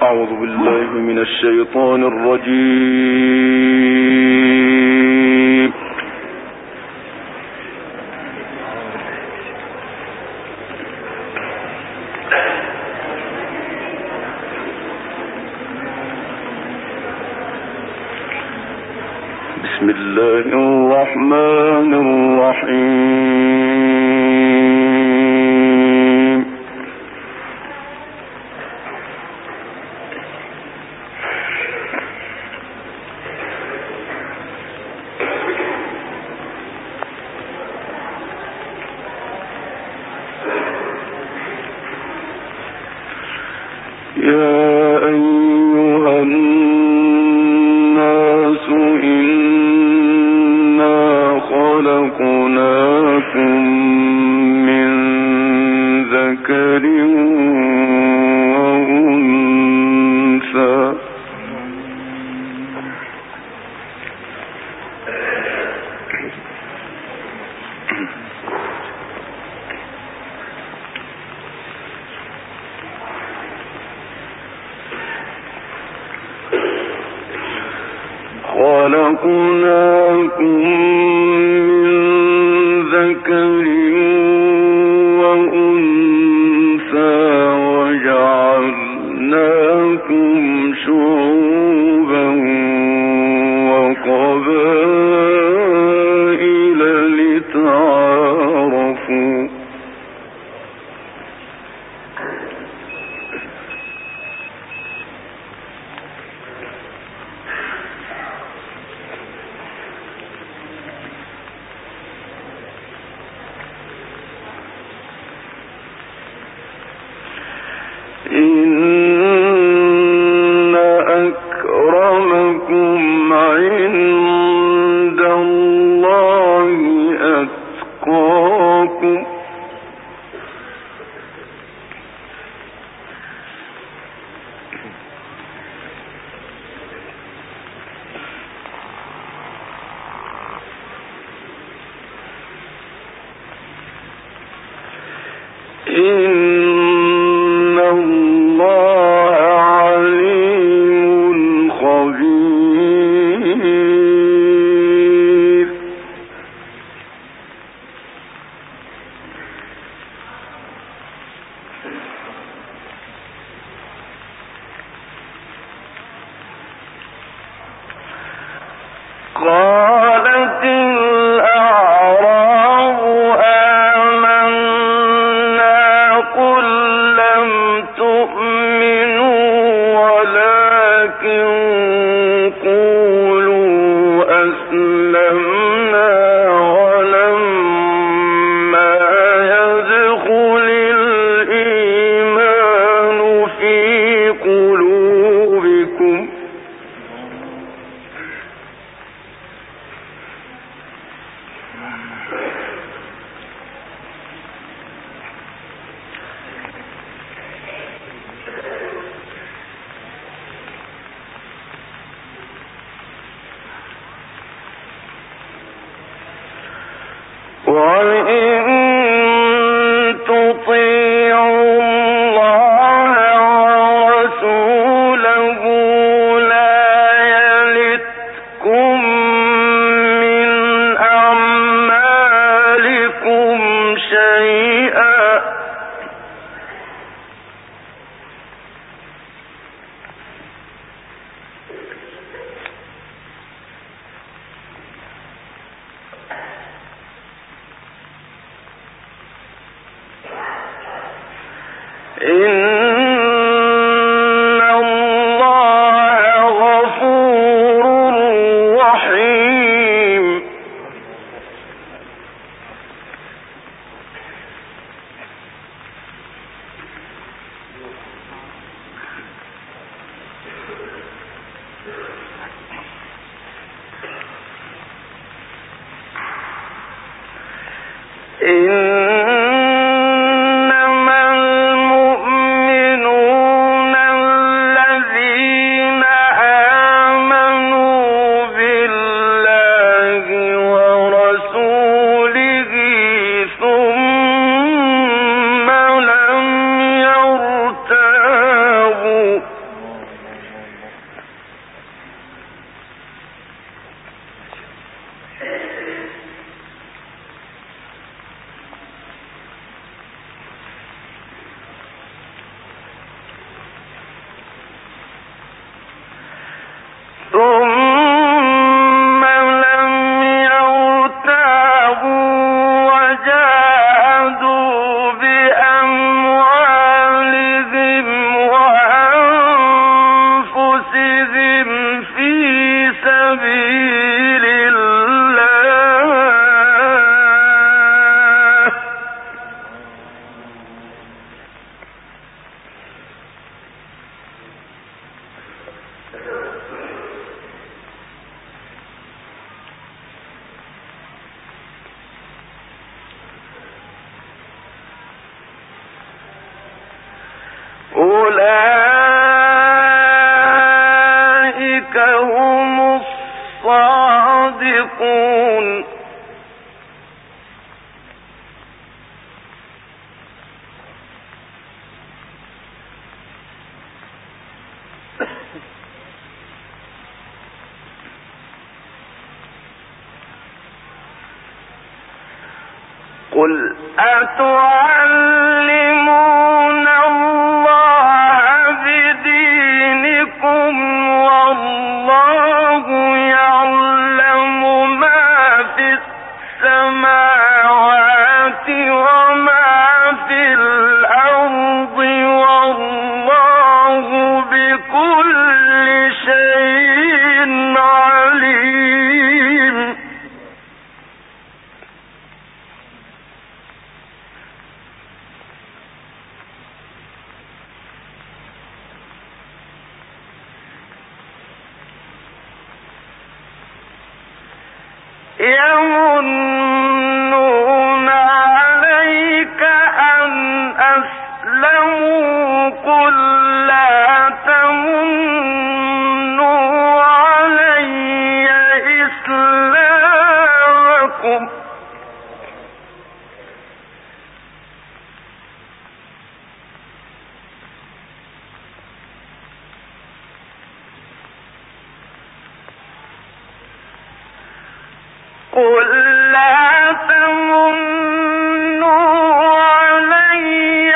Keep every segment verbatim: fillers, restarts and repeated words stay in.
أعوذ بالله من الشيطان الرجيم. بسم الله الرحمن الرحيم. يا أيها الناس إنا خلقناكم من ذكر وأنثى خلقناكم من ذكر وأنثى وجعلناكم شعوبا وقبائل لتعارفوا إن أكرمكم عند الله أتقاكم إن الله عليم خبير. قالت الأعراب آمنا قل لم تؤمنوا ولكن قولوا أسلمنا ولما يدخل الإيمان في قلوبكم وإن تطيعوا الله ورسوله لا يلتكم من أعمالكم شيئا إن الله غفور رحيم. إنما المؤمنون أولئك هم الصادقون. قل أتعلمون الله بدينكم والله يعلم ما في السماوات وما في الأرض والله بكل شيء عليم. يمنون عليك أن أسلموا قل لا تمنوا علي إسلامكم قل لا تمنوا علي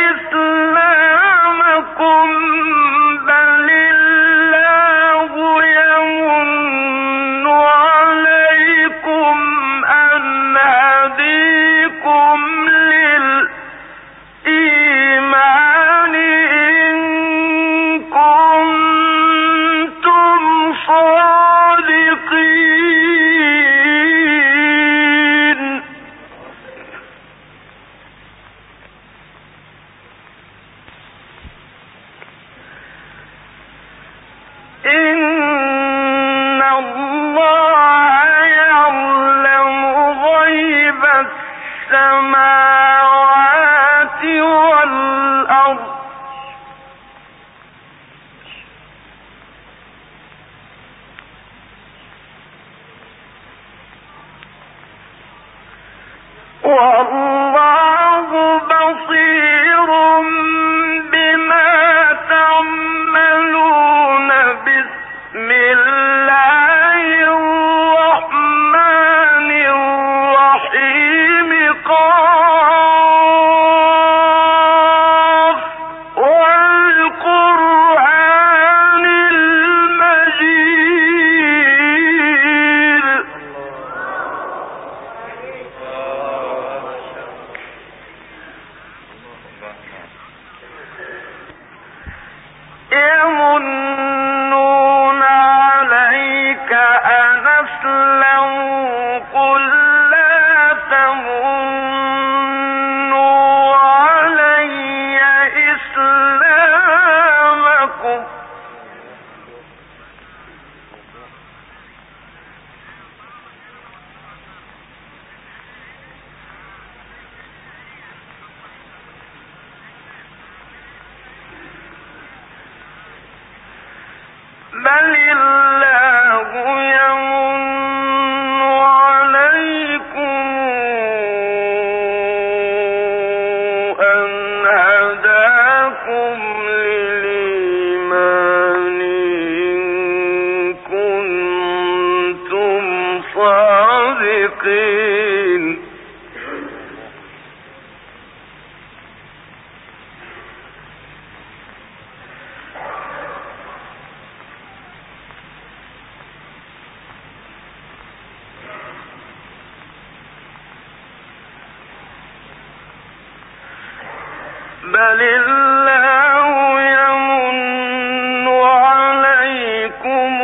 إسلامكم بل الله يمن عليكم أن هديكم للإيمان إن كنتم صادقين. إن الله يعلم غيب السماوات والأرض والله بصير بما تعملون. بسم الله الرحمن الرحيم قاف والقرآن المجيد. يمنون عليك أن أسلموا قل لا تمنوا علي إسلامكم بل الله يمن عليكم أن هداكم للإيمان إن كنتم صادقين. بل الله يمن عليكم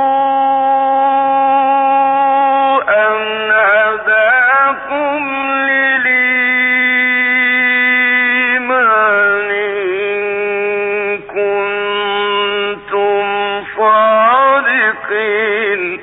أن هداكم للإيمان إن كنتم صادقين.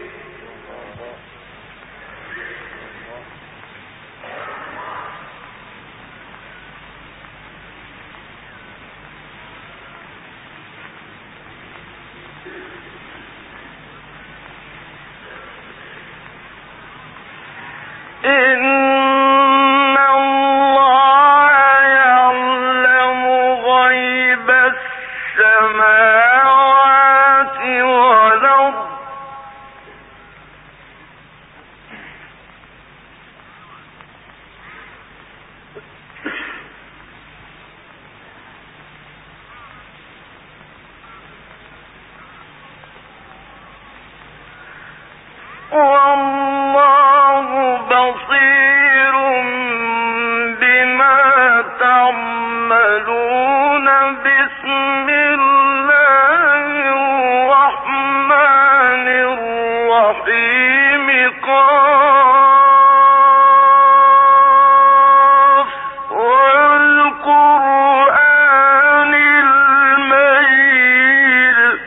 السماوات والأرض والله بصير بما تعملون بسم الله الرحمن الرحيم قاف والقرآن المجيد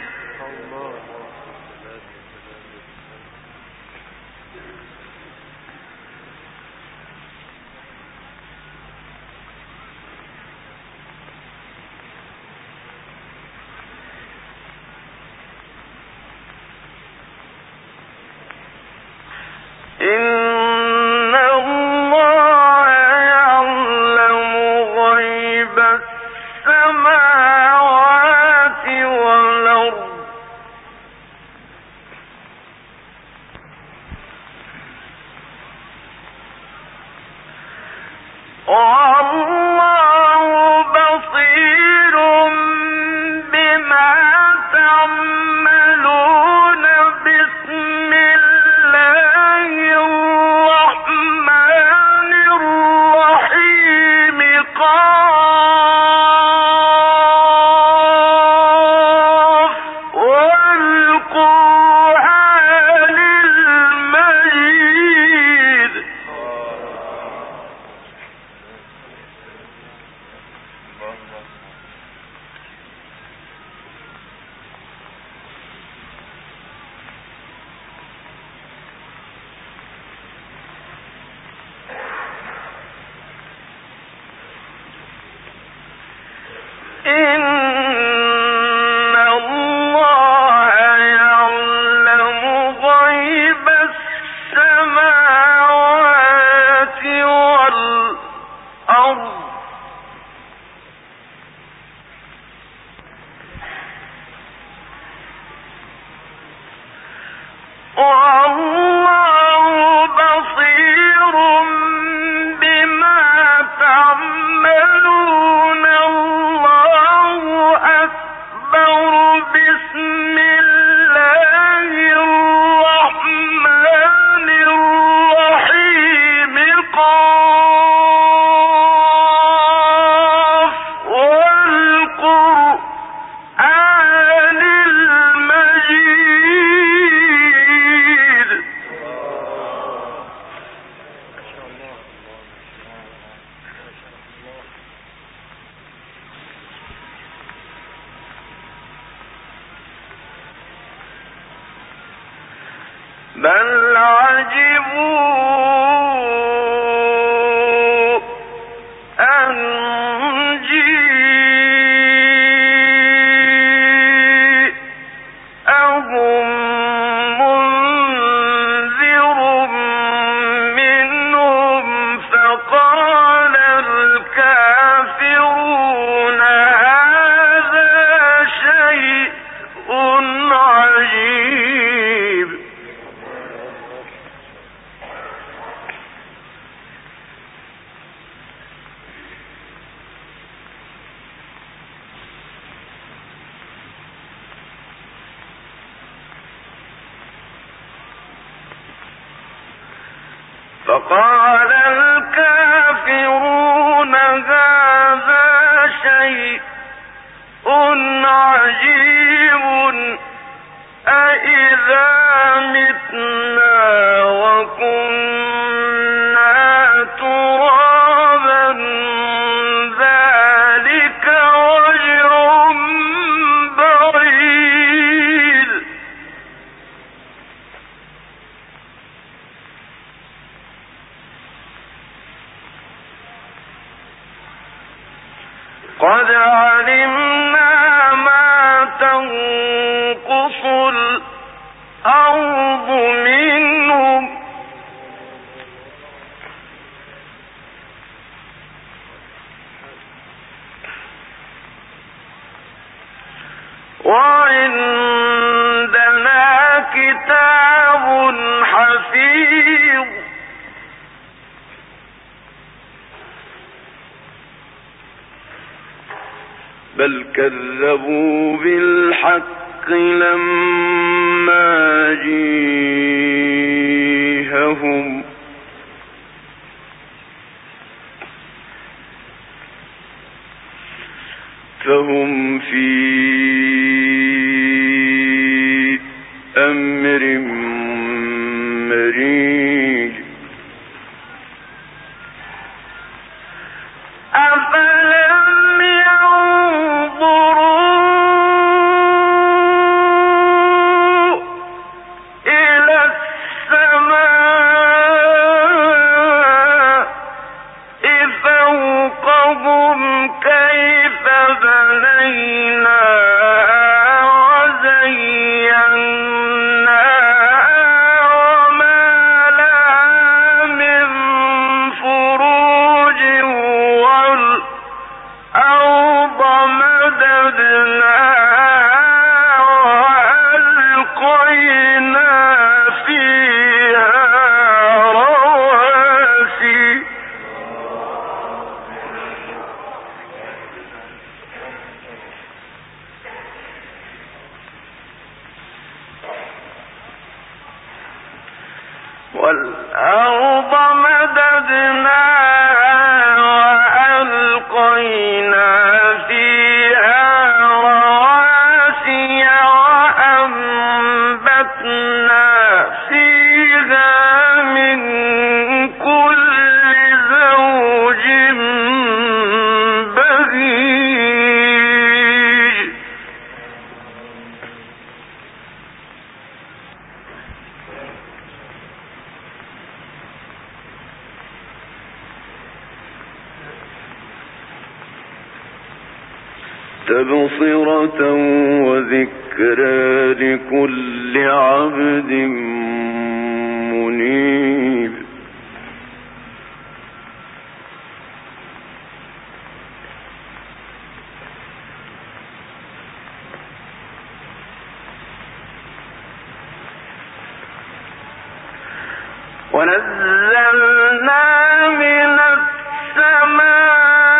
إن الله يعلم غيب السماوات والأرض والله بصير بما تعملون بسم الله الرحمن الرحيم قاف والقرآن المجيد إن الله يعلم غيب السماوات والأرض والله بصير بما تعملون الله أكبر بسم الله الرحمن الرحيم قاف والقرآن المجيد بل عجبوا أن جيءهم منذر منهم فقال الكافرون هذا شيء عجيب فقال الكافرون هذا شيء عجيب أإذا متنا وكنا ترابا ذلك رجع بعيد قد علمنا ما تنقص الأرض منهم وعندنا كتاب حفيظ بل كذبوا بالحق لما جيءهم فهم في أمر مريج أفلم ينظروا إلى السماء فوقهم كيف بنيناها وزيناها وما لها من فروج والأرض مددناها وألقينا فيها رواسي والأرض مددناها وألقينا فيها رواسي وأنبتنا فيها من كل زوج بهيج تبصرة وذكرى لكل عبد منيب ونزلنا من السماء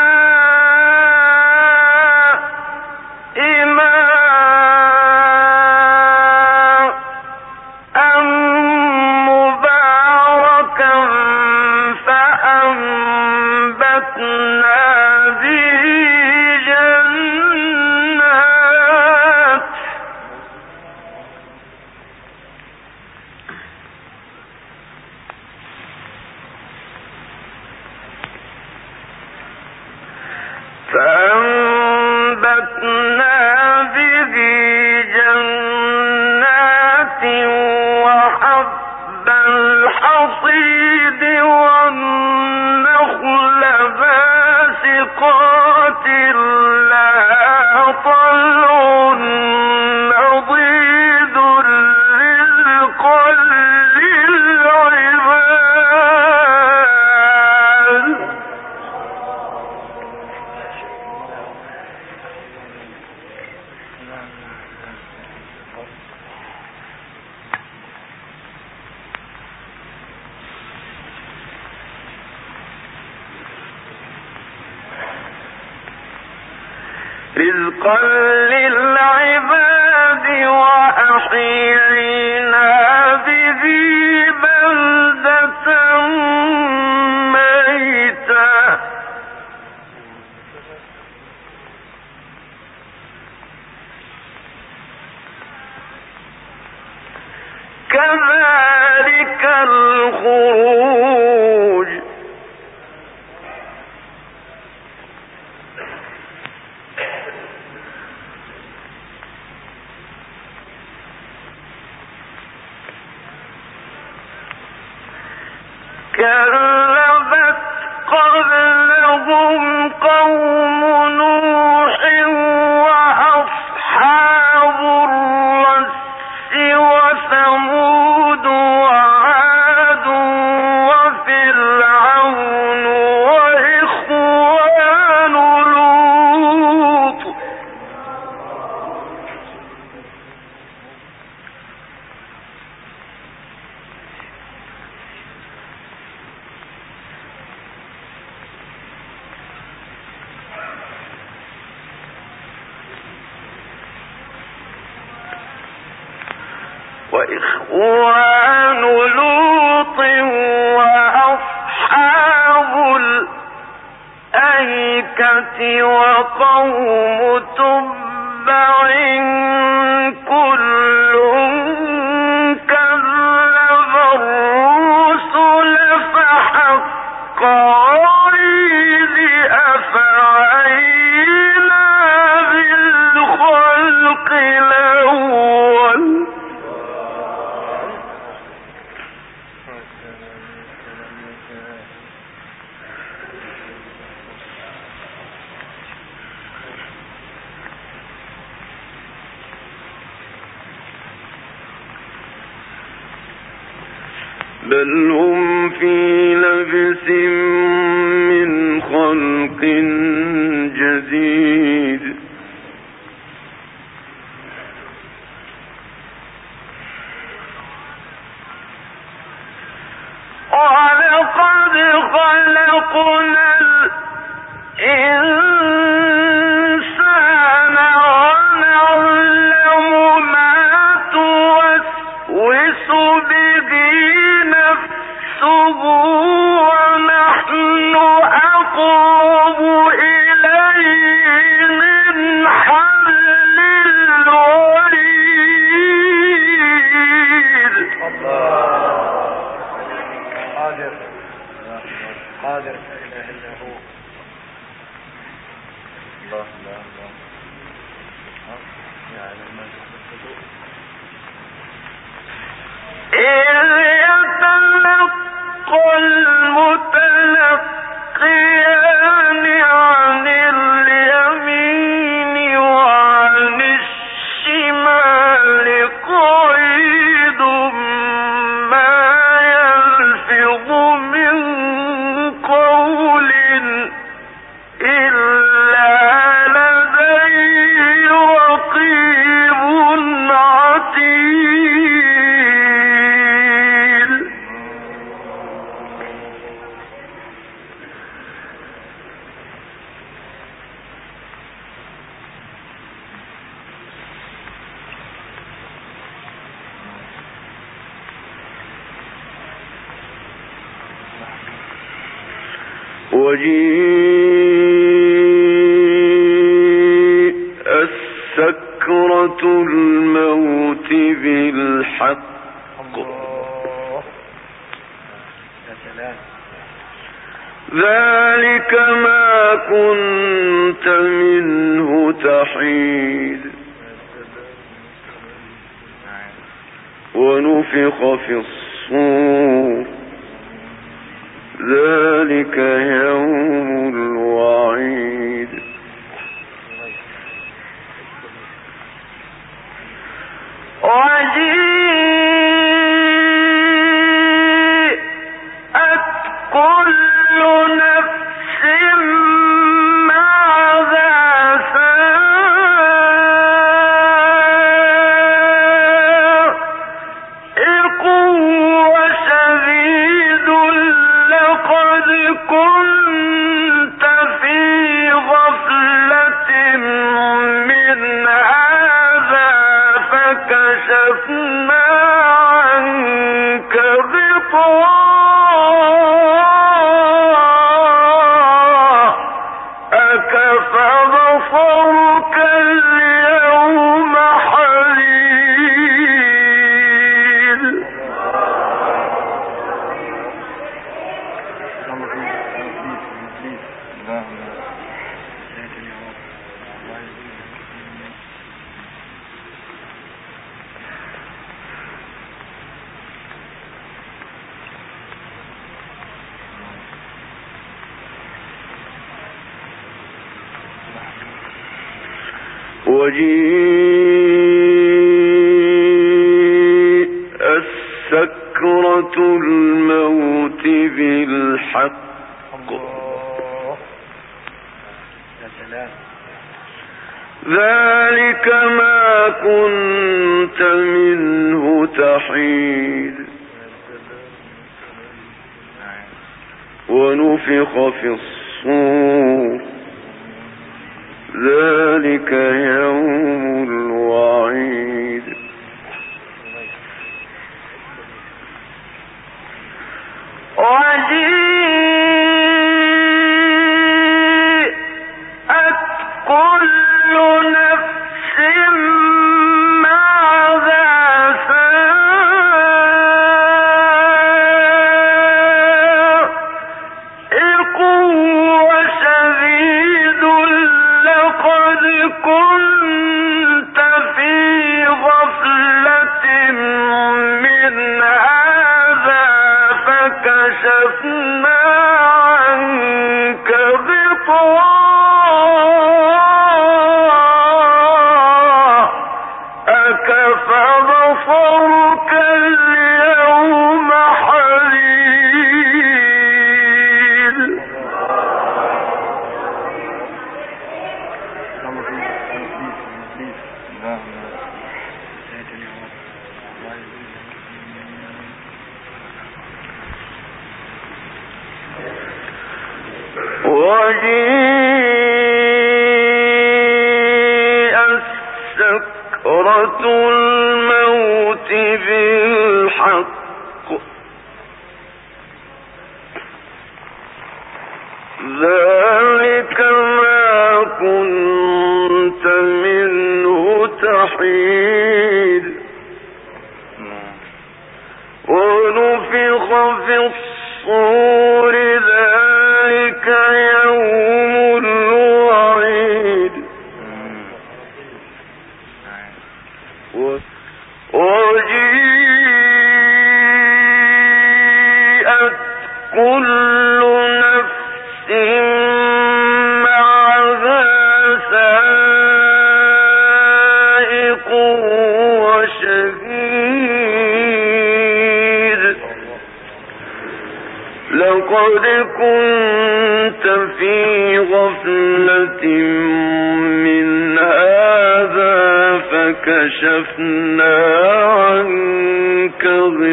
فأنبتنا به جنات وحب الحصيد والنخل باسقات لها طلع نضيد رزقا للعباد رزقا للعباد وأحيينا به بلدة ميتا كذلك الخروج كذبت قبلهم قوم نوح وأصحاب الرس وثمود وعاد وفرعون وإخوان لوط وإخوان لوط وأصحاب الأيكة وقوم تبع كل كذب الرسل فحق وعيد أفعينا بالخلق الأول. بل هم في لبس من خلق جديد. ولقد خلقنا الإنسان ونعلم ما توسوس به نفسه ونحن أقرب إليه من حبل الوريد. قادر قادر لا إله إلا هو. الله لا الله يعلم ما تفعلون. إذ يتلقى المتلقيان عن اليمين وعن الشمال قعيد ما يلفظ من قول إلا لديه رقيب عتيد. وجيء السكرة الموت بالحق ذلك ما كنت منه تحيد ونفخ في الصور ذلك يوم الوعيد. وجيءت كل نفس ماذا سائق وشهيد لقد كنت في غفلة من هذا فكشفنا عنك غطاءك فبصرك اليوم حديد. وجيء السكرة الموت بالحق ذلك ما كنت منه تحيد ونفخ في الصور ذلك يوم الوعيد. لقد كنت في غفلة من هذا فكشفنا عنك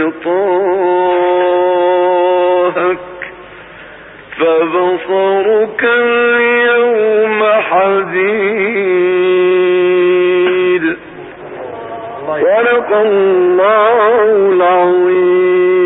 غطاءك فبصرك اليوم حديد. صدق الله العظيم.